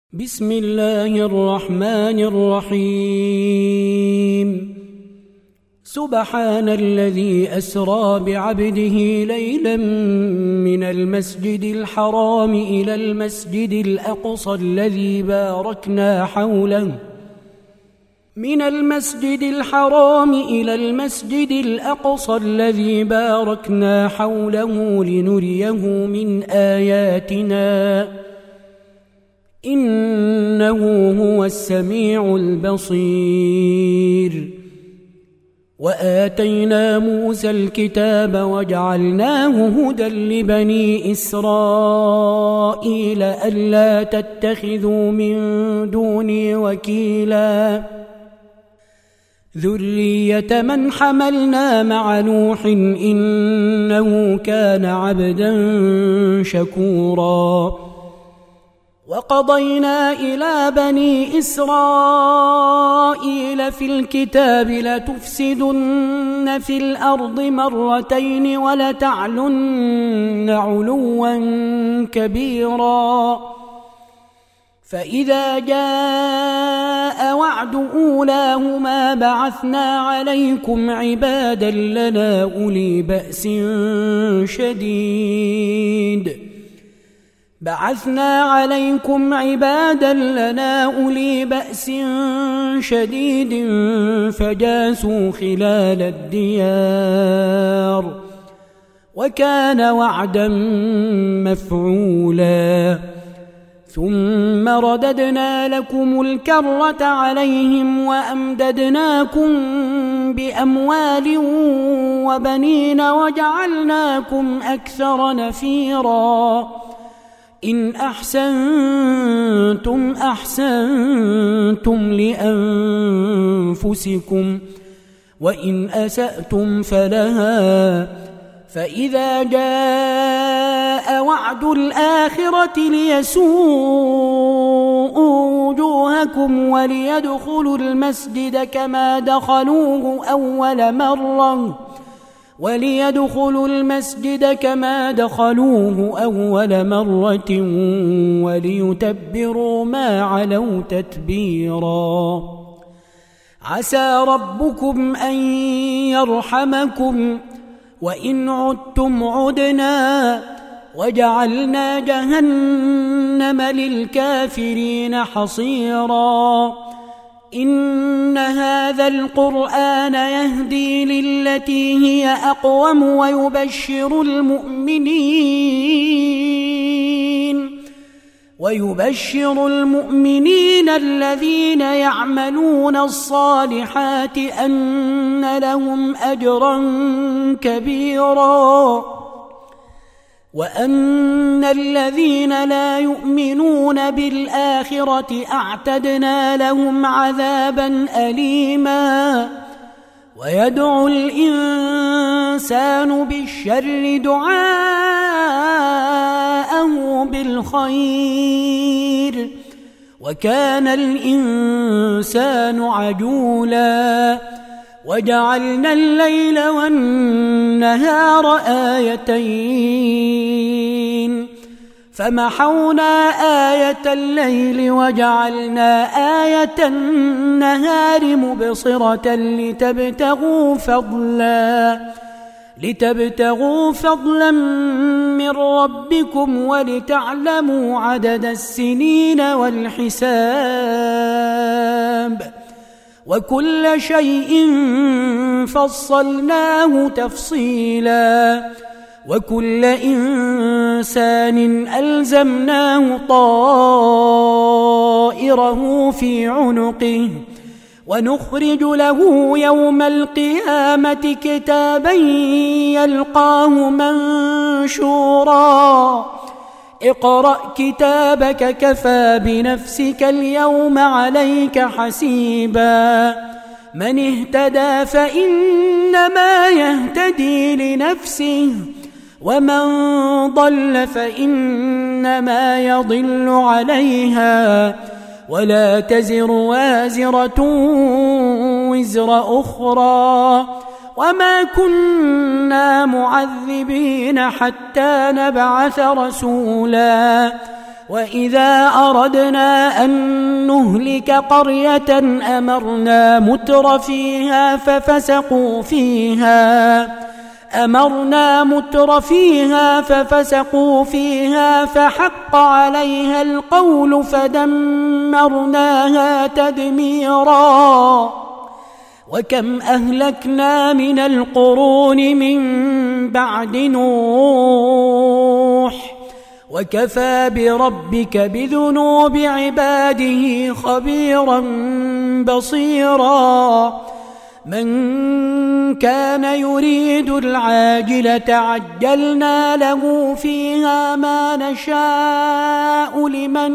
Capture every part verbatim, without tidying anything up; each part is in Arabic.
بسم الله الرحمن الرحيم سبحان الذي أسرى بعبده ليلا من المسجد الحرام إلى المسجد الأقصى الذي باركنا حوله من المسجد الحرام إلى المسجد الأقصى الذي باركنا حوله لنريه من آياتنا إنه هو السميع البصير وآتينا موسى الكتاب وجعلناه هدى لبني إسرائيل ألا تتخذوا من دوني وكيلا ذرية من حملنا مع نوح إنه كان عبدا شكورا وقضينا إلى بني إسرائيل في الكتاب لتفسدن في الأرض مرتين ولتعلن علوا كبيرا فإذا جاء وعد أولاهما بعثنا عليكم عبادا لنا أولي بأس شديد بعثنا عليكم عبادا لنا أولي بأس شديد فجاسوا خلال الديار وكان وعدا مفعولا ثم رددنا لكم الكرة عليهم وأمددناكم بأموال وبنين وجعلناكم أكثر نفيرا إن أحسنتم أحسنتم لأنفسكم وإن أسأتم فلها فإذا جاء وعد الآخرة ليسوءوا وجوهكم وليدخلوا المسجد كما دخلوه أول مرة وليدخلوا المسجد كما دخلوه أول مرة وليتبروا ما علوا تتبيرا عسى ربكم أن يرحمكم وإن عدتم عدنا وجعلنا جهنم للكافرين حصيرا إن هذا القرآن يهدي للتي هي أقوم ويبشر المؤمنين ويبشر المؤمنين الذين يعملون الصالحات أن لهم أجرا كبيرا وأن الذين لا يؤمنون بالآخرة أعتدنا لهم عذابا أليما ويدعو الإنسان بالشر دعاءه بالخير وكان الإنسان عجولا وجعلنا الليل والنهار آيتين فمحونا آية الليل وجعلنا آية النهار مبصرة لتبتغوا فضلا لتبتغوا فضلا من ربكم ولتعلموا عدد السنين والحساب وكل شيء فصلناه تفصيلا وكل إنسان ألزمناه طائره في عنقه ونخرج له يوم القيامة كتابا يلقاه منشورا اقرأ كتابك كفى بنفسك اليوم عليك حسيبا من اهتدى فإنما يهتدي لنفسه ومن ضل فإنما يضل عليها ولا تزر وازرة وزر أخرى وما كنا معذبين حتى نبعث رسولا وإذا أردنا أن نهلك قرية أمرنا متر فيها ففسقوا فيها أمرنا متر فيها ففسقوا فيها فحق عليها القول فدمرناها تدميرا وكم أهلكنا من القرون من بعد نوح وكفى بربك بذنوب عباده خبيرا بصيرا من كان يريد العاجلة عجلنا له فيها ما نشاء لمن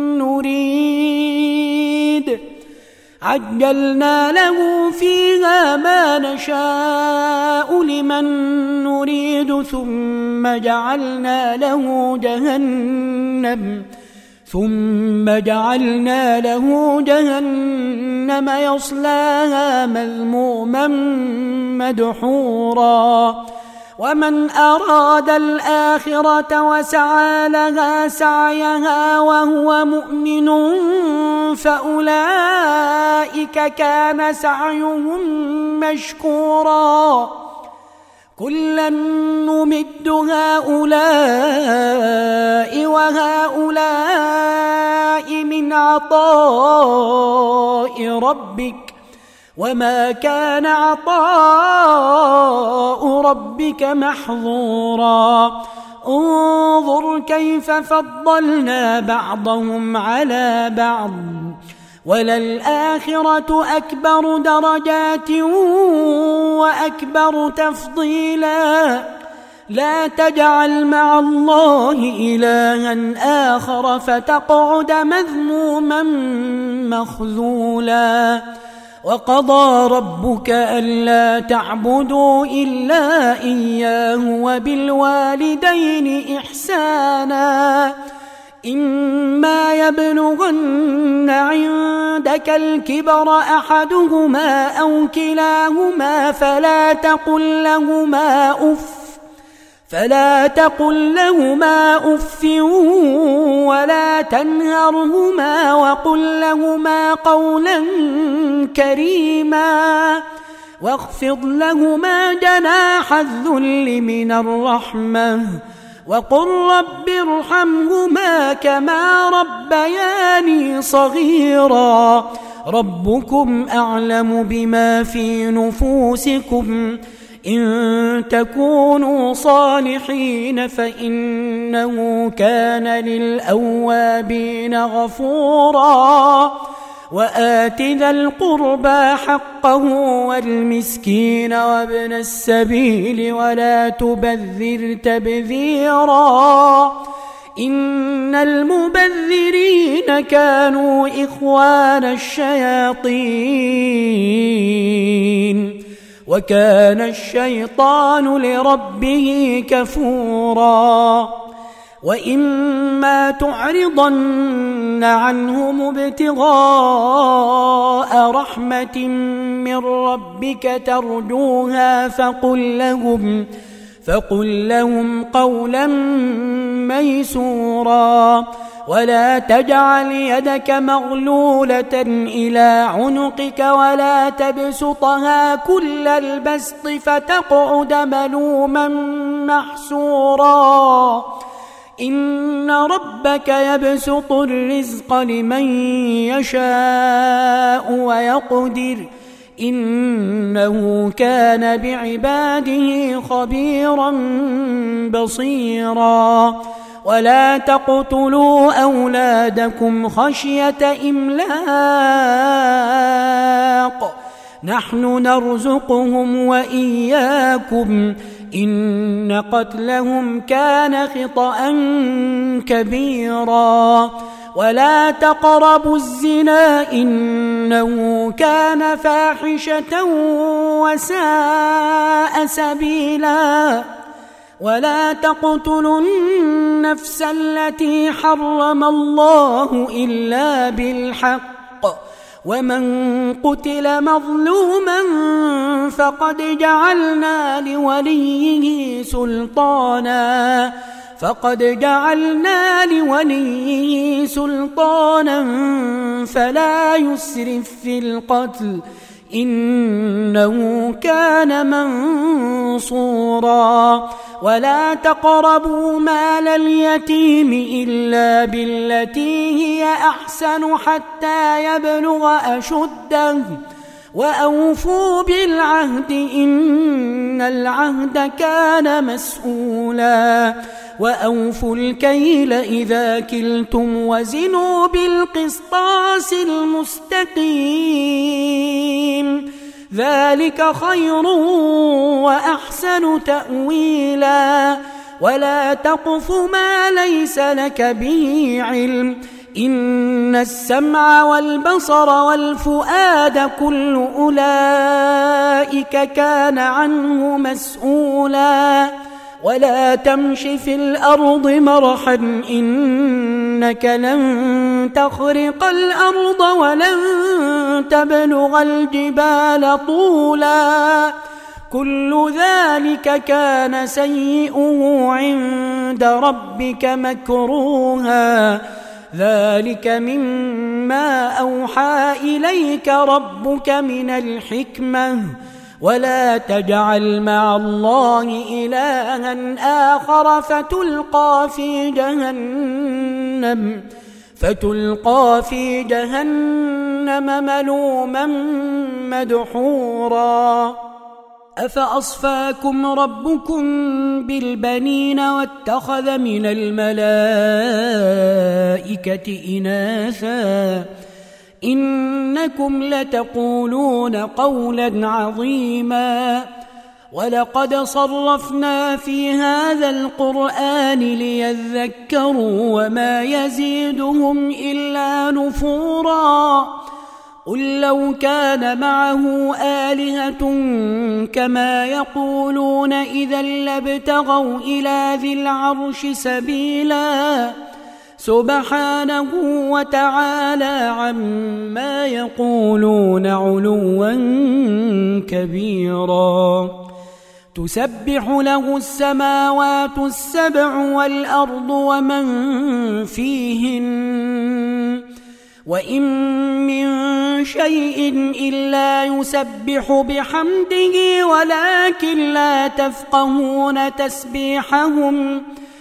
نريد عجلنا له فيها ما نشاء لمن نريد ثم جعلنا له جهنم ثم جعلنا له جهنم يصلاها مذموما مدحورا ومن أراد الآخرة وسعى لها سعيها وهو مؤمن فأولئك كان سعيهم مشكورا كلا نمد هؤلاء وهؤلاء من عطاء ربك وما كان عطاء ربك محظورا انظر كيف فضلنا بعضهم على بعض وللآخرة أكبر درجات وأكبر تفضيلا لا تجعل مع الله إلها آخر فتقعد مذموما مخذولا وقضى ربك ألا تعبدوا إلا إياه وبالوالدين إحسانا إما يبلغن عندك الكبر أحدهما أو كلاهما فلا تقل لهما أف فلا تقل لهما أف ولا تنهرهما وقل لهما قولا كريما واخفض لهما جناح الذل من الرحمة وقل رب ارحمهما كما ربياني صغيرا ربكم أعلم بما في نفوسكم إن تكونوا صالحين فإنه كان للأوابين غفورا وآت ذا القربى حقه والمسكين وابن السبيل ولا تبذر تبذيرا إن المبذرين كانوا إخوان الشياطين وكان الشيطان لربه كفورا وإما تعرضن عنهم ابتغاء رحمة من ربك ترجوها فقل لهم فقل لهم قولا ميسورا ولا تجعل يدك مغلولة إلى عنقك ولا تبسطها كل البسط فتقعد ملوما محسورا إن ربك يبسط الرزق لمن يشاء ويقدر إنه كان بعباده خبيرا بصيرا ولا تقتلوا أولادكم خشية إملاق نحن نرزقهم وإياكم إن قتلهم كان خطأ كبيرا ولا تقربوا الزنا إنه كان فاحشة وساء سبيلا ولا تقتلوا النفس التي حرم الله إلا بالحق ومن قتل مظلوما فقد جعلنا لوليه سلطانا فقد جعلنا لوليه سلطانا فلا يسرف في القتل إنه كان منصورا ولا تقربوا مال اليتيم إلا بالتي هي أحسن حتى يبلغ أشده وأوفوا بالعهد إن العهد كان مسؤولا وأوفوا الكيل إذا كلتم وزنوا بالقسطاس المستقيم ذلك خير وأحسن تأويلا ولا تقف ما ليس لك به علم إن السمع والبصر والفؤاد كل أولئك كان عنه مسؤولا ولا تمش في الأرض مرحا إنك لن تخرق الأرض ولن تبلغ الجبال طولا كل ذلك كان سيئه عند ربك مكروها ذلك مما أوحى إليك ربك من الحكمة ولا تجعل مع الله إلها آخر فتلقى في جهنم فتلقى في جهنم ملوما مدحورا أفأصفاكم ربكم بالبنين واتخذ من الملائكة إناثا إنكم لتقولون قولا عظيما ولقد صرفنا في هذا القرآن ليذكروا وما يزيدهم إلا نفورا قل لو كان معه آلهة كما يقولون إذا لابتغوا إلى ذي العرش سبيلا سبحانه وتعالى عما يقولون علوا كبيرا تسبح له السماوات السبع والأرض ومن فيهن وإن من شيء إلا يسبح بحمده ولكن لا تفقهون تسبيحهم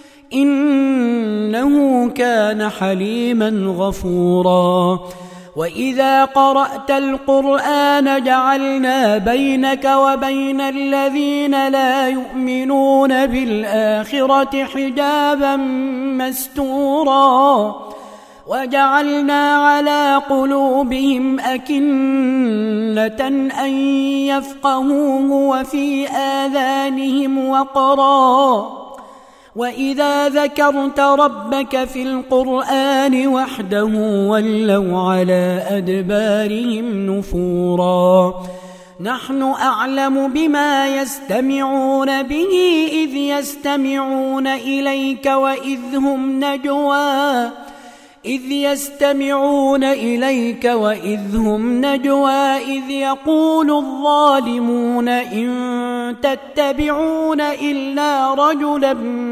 إنه كان حليما غفورا وإذا قرأت القرآن جعلنا بينك وبين الذين لا يؤمنون بالآخرة حجابا مستورا وجعلنا على قلوبهم أكنة أن يفقهوه وفي آذانهم وقرا وإذا ذكرت ربك في القرآن وحده ولوا على أدبارهم نفورا نحن أعلم بما يستمعون به إذ يستمعون إليك وإذ هم نجوى إذ يستمعون إليك وإذ هم نجوى إذ يقول الظالمون إن تتبعون إلا رجلا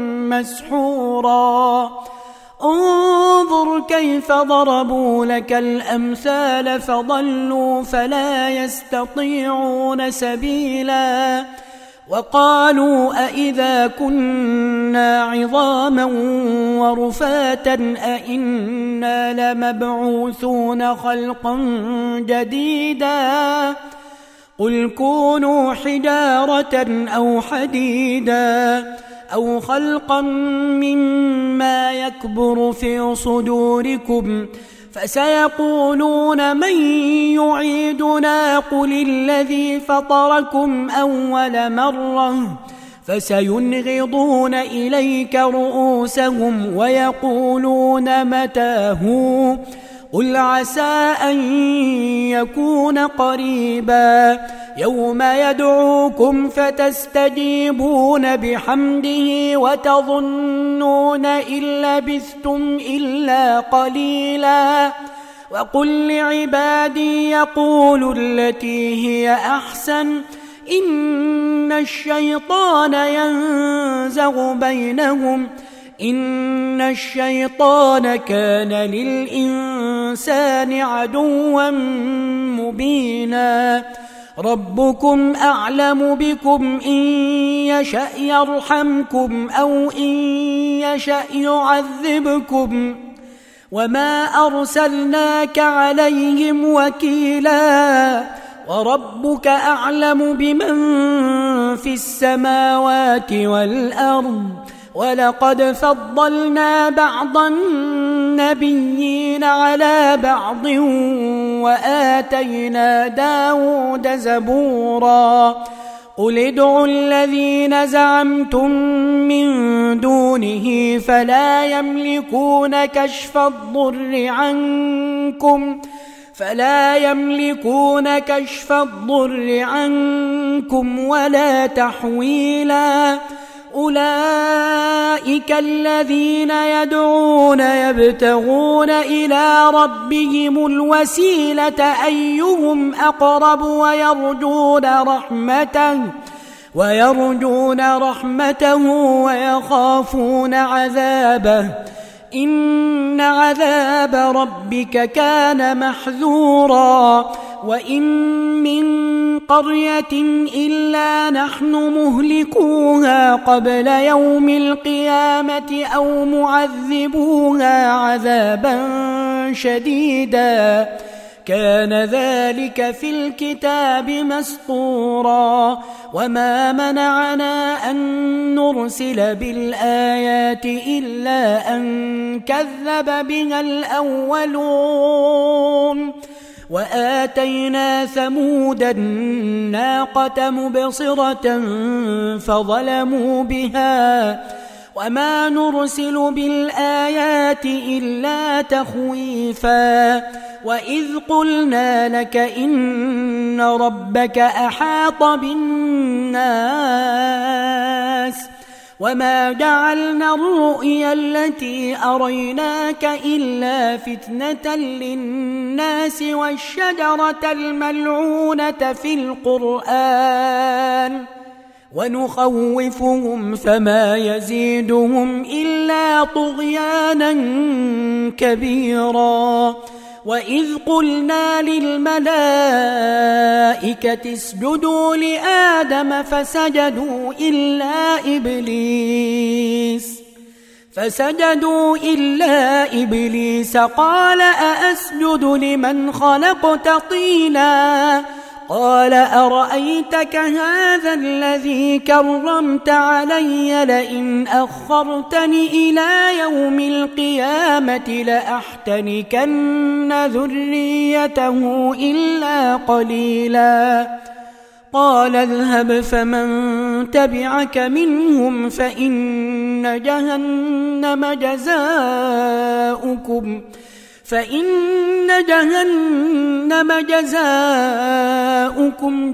مسحورا انظر كيف ضربوا لك الأمثال فضلوا فلا يستطيعون سبيلا وقالوا أئذا كنا عظاما ورفاتا أئنا لمبعوثون خلقا جديدا قل كونوا حجارة أو حديدا أو خلقا مما يكبر في صدوركم فسيقولون من يعيدنا قل الذي فطركم أول مرة فسينغضون إليك رؤوسهم ويقولون متى هو قل عسى أن يكون قريبا يوم يدعوكم فتستجيبون بحمده وتظنون إن لبثتم إلا قليلا وقل لعبادي يقولوا التي هي أحسن إن الشيطان ينزغ بينهم إن الشيطان كان للإنسان عدوا مبينا ربكم أعلم بكم إن يشأ يرحمكم أو إن يشأ يعذبكم وما أرسلناك عليهم وكيلا وربك أعلم بمن في السماوات والأرض ولقد فضلنا بعض النبيين على بعض وآتينا داود زبورا قل ادعوا الذين زعمتم من دونه فلا يملكون كشف الضر عنكم فلا يملكون كشف الضر عنكم ولا تحويلا أولئك الذين يدعون يبتغون إلى ربهم الوسيلة أيهم أقرب ويرجون رحمته ويرجون رحمته ويخافون عذابه إن عذاب ربك كان محذورا وإن من قرية إلا نحن مهلكوها قبل يوم القيامة أو معذبوها عذابا شديدا كان ذلك في الكتاب مسطورا وما منعنا أن نرسل بالآيات إلا أن كذب بها الأولون وآتينا ثمود الناقة مبصرة فظلموا بها وما نرسل بالآيات إلا تخويفا وإذ قلنا لك إن ربك أحاط بالناس وما جعلنا الرؤيا التي أريناك إلا فتنة للناس والشجرة الملعونة في القرآن ونخوفهم فما يزيدهم إلا طغيانا كبيرا وإذ قلنا للملائكة اسجدوا لآدم فسجدوا إلا إبليس فسجدوا إلا إبليس قال أأسجد لمن خلقت طينا قال أرأيتك هذا الذي كرمت علي لئن أخرتني إلى يوم القيامة لأحتنكن ذريته إلا قليلا قال اذهب فمن تبعك منهم فإن جهنم جزاؤكم فإن جهنم جزاؤكم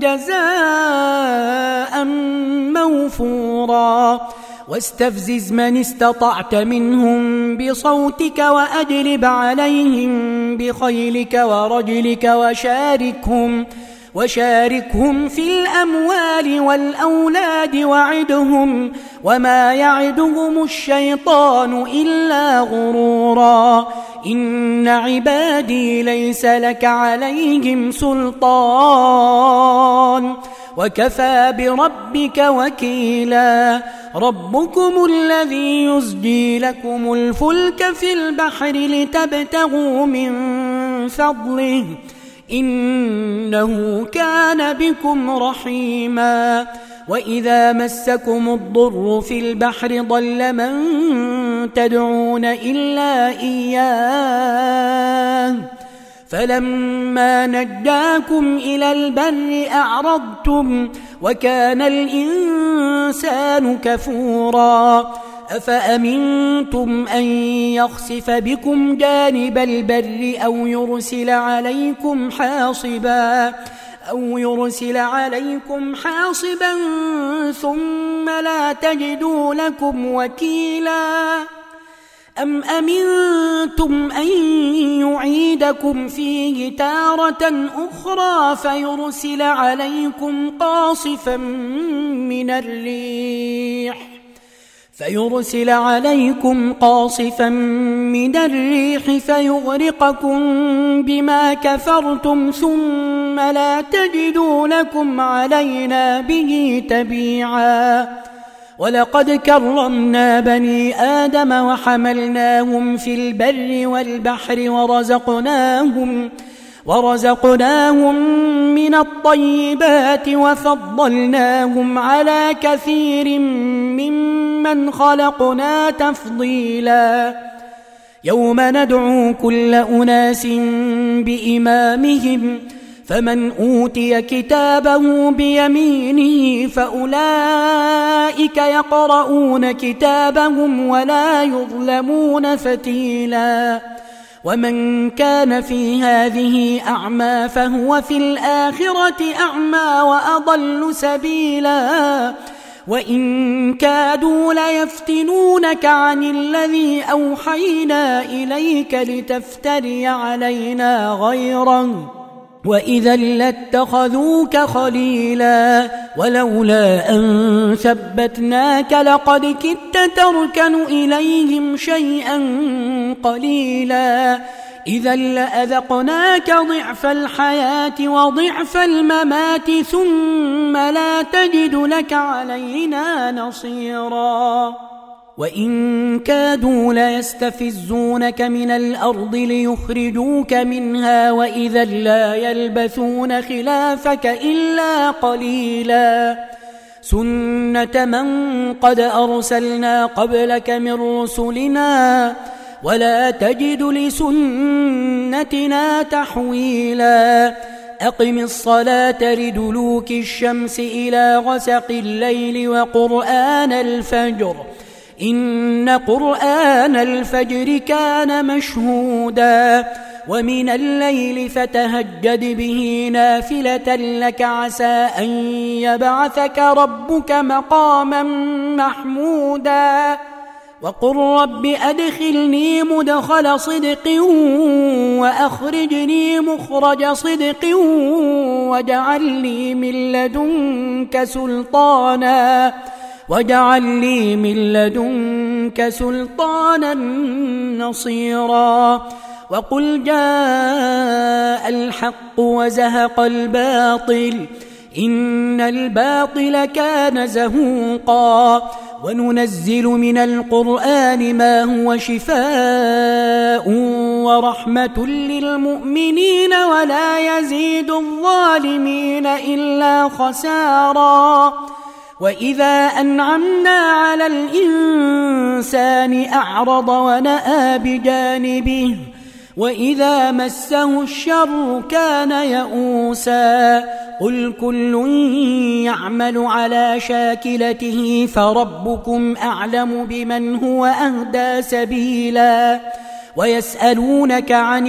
جزاء موفورا واستفزز من استطعت منهم بصوتك وأجلب عليهم بخيلك ورجلك وشاركهم وشاركهم في الأموال والأولاد وعدهم وما يعدهم الشيطان إلا غرورا إن عبادي ليس لك عليهم سلطان وكفى بربك وكيلا ربكم الذي يزجي لكم الفلك في البحر لتبتغوا من فضله إنه كان بكم رحيما وإذا مسكم الضر في البحر ضل من تدعون إلا إياه فلما نجاكم إلى البر أعرضتم وكان الإنسان كفورا أفأمنتم أن يخسف بكم جانب البر أو يرسل عليكم حاصبا أو يرسل عليكم حاصبا ثم لا تجدوا لكم وكيلا أم أمنتم أن يعيدكم فيه تارة أخرى فيرسل عليكم قاصفا من الريح فيرسل عليكم قاصفا من الريح فيغرقكم بما كفرتم ثم لا تجدوا لكم علينا به تبيعا ولقد كرمنا بني آدم وحملناهم في البر والبحر ورزقناهم ورزقناهم من الطيبات وفضلناهم على كثير ممن خلقنا تفضيلا يوم ندعو كل أناس بإمامهم فمن أوتي كتابه بيمينه فأولئك يقرؤون كتابهم ولا يظلمون فتيلا ومن كان في هذه أعمى فهو في الآخرة أعمى وأضل سبيلا وإن كادوا ليفتنونك عن الذي أوحينا إليك لتفتري علينا غيره وإذا لاتخذوك خليلا ولولا أن ثبتناك لقد كدت تركن إليهم شيئا قليلا إذا لأذقناك ضعف الحياة وضعف الممات ثم لا تجد لك علينا نصيرا وإن كادوا ليستفزونك من الأرض ليخرجوك منها وإذا لا يلبثون خلافك إلا قليلا سنة من قد أرسلنا قبلك من رسلنا ولا تجد لسنتنا تحويلا أقم الصلاة لدلوك الشمس إلى غسق الليل وقرآن الفجر إن قرآن الفجر كان مشهودا ومن الليل فتهجد به نافلة لك عسى أن يبعثك ربك مقاما محمودا وقل رب أدخلني مدخل صدق وأخرجني مخرج صدق واجعل لي من لدنك سلطانا واجعل لي من لدنك سلطانا نصيرا وقل جاء الحق وزهق الباطل إن الباطل كان زهوقا وننزل من القرآن ما هو شفاء ورحمة للمؤمنين ولا يزيد الظالمين إلا خسارا وإذا أنعمنا على الإنسان أعرض ونأى بجانبه وإذا مسه الشر كان يئوسا قل كل يعمل على شاكلته فربكم أعلم بمن هو أهدى سبيلا ويسألونك عن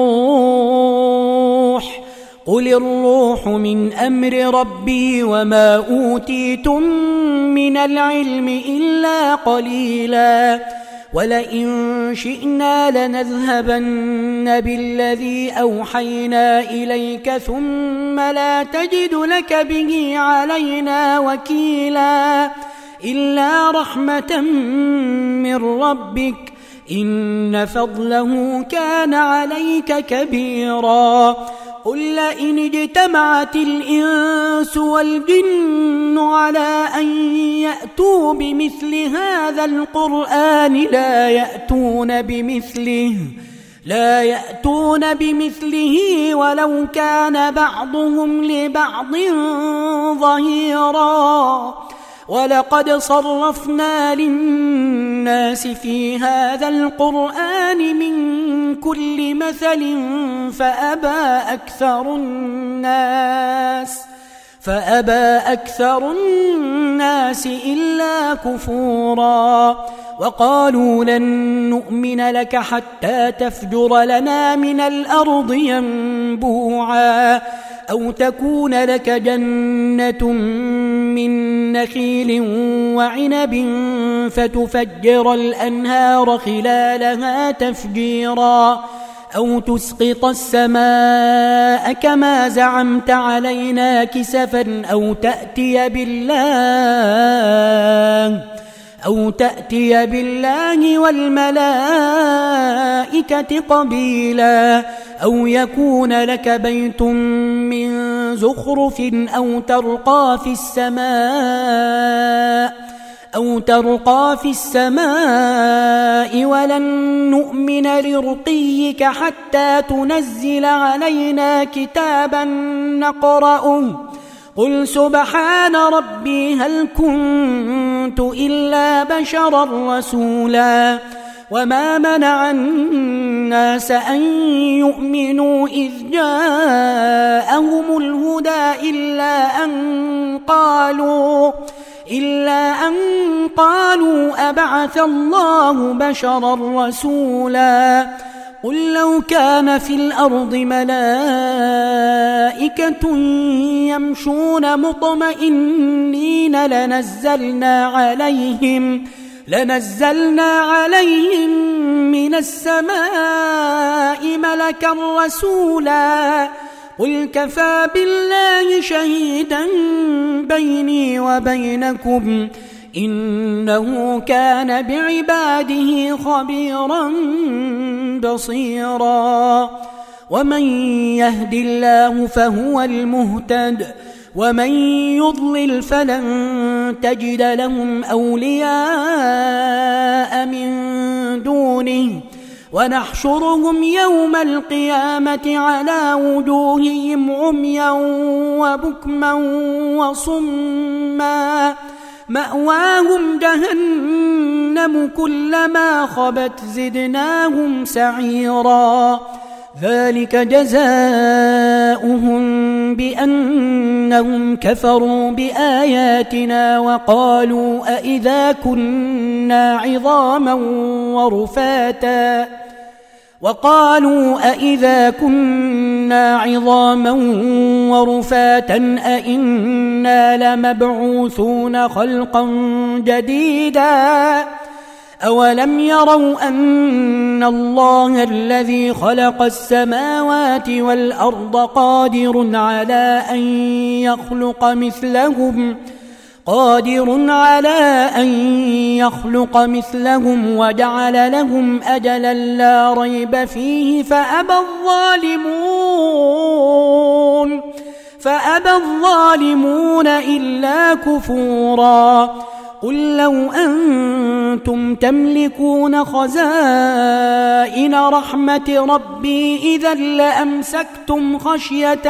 الروح قل الروح من أمر ربي وما أوتيتم من العلم إلا قليلا ولئن شئنا لنذهبن بالذي أوحينا إليك ثم لا تجد لك به علينا وكيلا إلا رحمة من ربك إن فضله كان عليك كبيرا قل لئن اجتمعت الإنس والجن على أن يأتوا بمثل هذا القرآن لا يأتون بمثله لا يأتون بمثله ولو كان بعضهم لبعض ظهيرا ولقد صرفنا للناس في هذا القرآن من كل مثل فأبى أكثر الناس فأبى أكثر الناس إلا كفورا وقالوا لن نؤمن لك حتى تفجر لنا من الأرض ينبوعا أو تكون لك جنة من نخيل وعنب فتفجر الأنهار خلالها تفجيرا أو تسقط السماء كما زعمت علينا كسفا أو تأتي بالله أو تأتي بالله والملائكة قبيلا أو يكون لك بيت من زخرف أو ترقى في السماء أو ترقى في السماء ولن نؤمن لرقيك حتى تنزل علينا كتابا نقرأه قل سبحان ربي هل كنت إلا بشرا رسولا وما منع الناس أن يؤمنوا إذ جاءهم الهدى إلا أن قالوا إلا أن قالوا أبعث الله بشرا رسولا قل لو كان في الأرض ملائكة يمشون مطمئنين لنزلنا عليهم لنزلنا عليهم من السماء ملكا رسولا قل كفى بالله شهيدا بيني وبينكم إنه كان بعباده خبيرا بصيرا ومن يهد الله فهو المهتد ومن يضلل فلن تجد لهم أولياء من دونه ونحشرهم يوم القيامة على وجوههم عميا وبكما وصما مأواهم جهنم كلما خبت زدناهم سعيرا ذلك جزاؤهم بأنهم كفروا بآياتنا وقالوا أئذا كنا عظاما ورفاتا وقالوا أئذا كنا عظاما ورفاتا أئنا لمبعوثون خلقا جديدا أولم يروا أن الله الذي خلق السماوات والأرض قادر على أن يخلق مثلهم قادر على أن يخلق مثلهم وجعل لهم أجلا لا ريب فيه فأبى الظالمون فأبى الظالمون إلا كفورا قل لو أنتم تملكون خزائن رحمة ربي إذا لأمسكتم خشية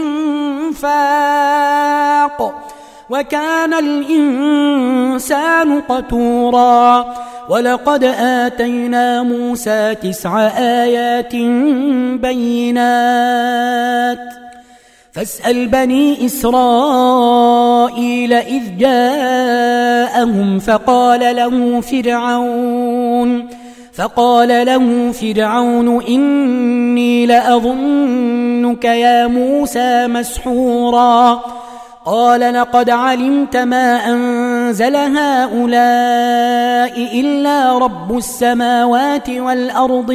الإنفاق وكان الإنسان قتورا ولقد آتينا موسى تسع آيات بينات فاسأل بني إسرائيل إذ جاءهم فقال له فرعون فقال له فرعون إني لأظنك يا موسى مسحورا قال لقد علمت ما أنزل هؤلاء إلا رب السماوات والأرض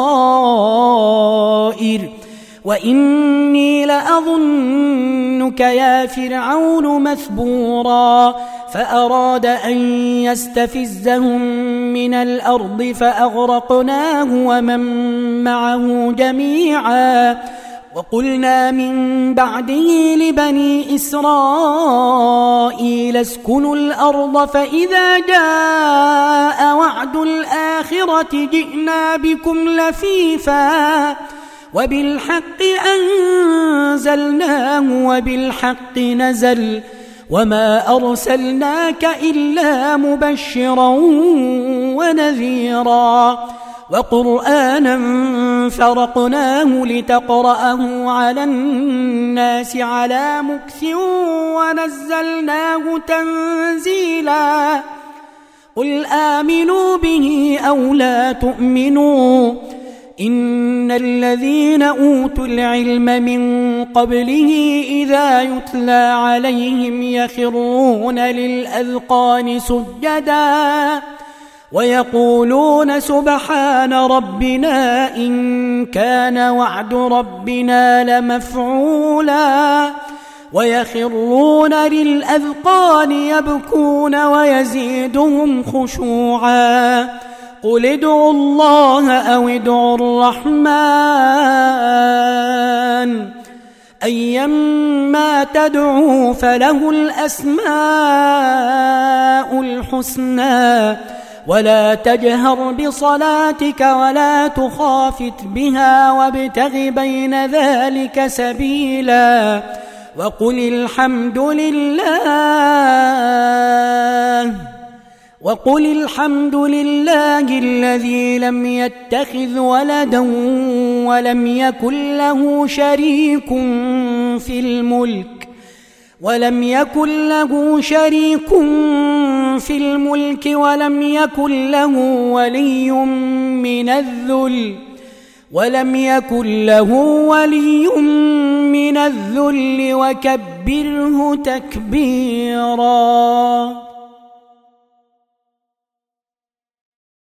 بصائر وإني لأظنك يا فرعون مثبورا فأراد أن يستفزهم من الأرض فأغرقناه ومن معه جميعا وقلنا من بعده لبني إسرائيل اسكنوا الأرض فإذا جاء وعد الآخرة جئنا بكم لفيفا وبالحق أنزلناه وبالحق نزل وما أرسلناك إلا مبشرا ونذيرا وقرآنا فرقناه لتقرأه على الناس على مكث ونزلناه تنزيلا قل آمنوا به أو لا تؤمنوا إن الذين أوتوا العلم من قبله إذا يتلى عليهم يخرون للأذقان سجدا ويقولون سبحان ربنا إن كان وعد ربنا لمفعولا ويخرون للأذقان يبكون ويزيدهم خشوعا قل ادعوا الله أو ادعوا الرحمن أيما تدعوا فله الأسماء الحسنى ولا تجهر بصلاتك ولا تخافت بها وابتغ بين ذلك سبيلا وقل الحمد لله وقل الحمد لله الذي لم يتخذ ولدا ولم يكن له شريك في الملك ولم يكن له شريك في الملك ولم يكن له ولي من الذل ولم يكن له ولي من الذل وكبره تكبيرا.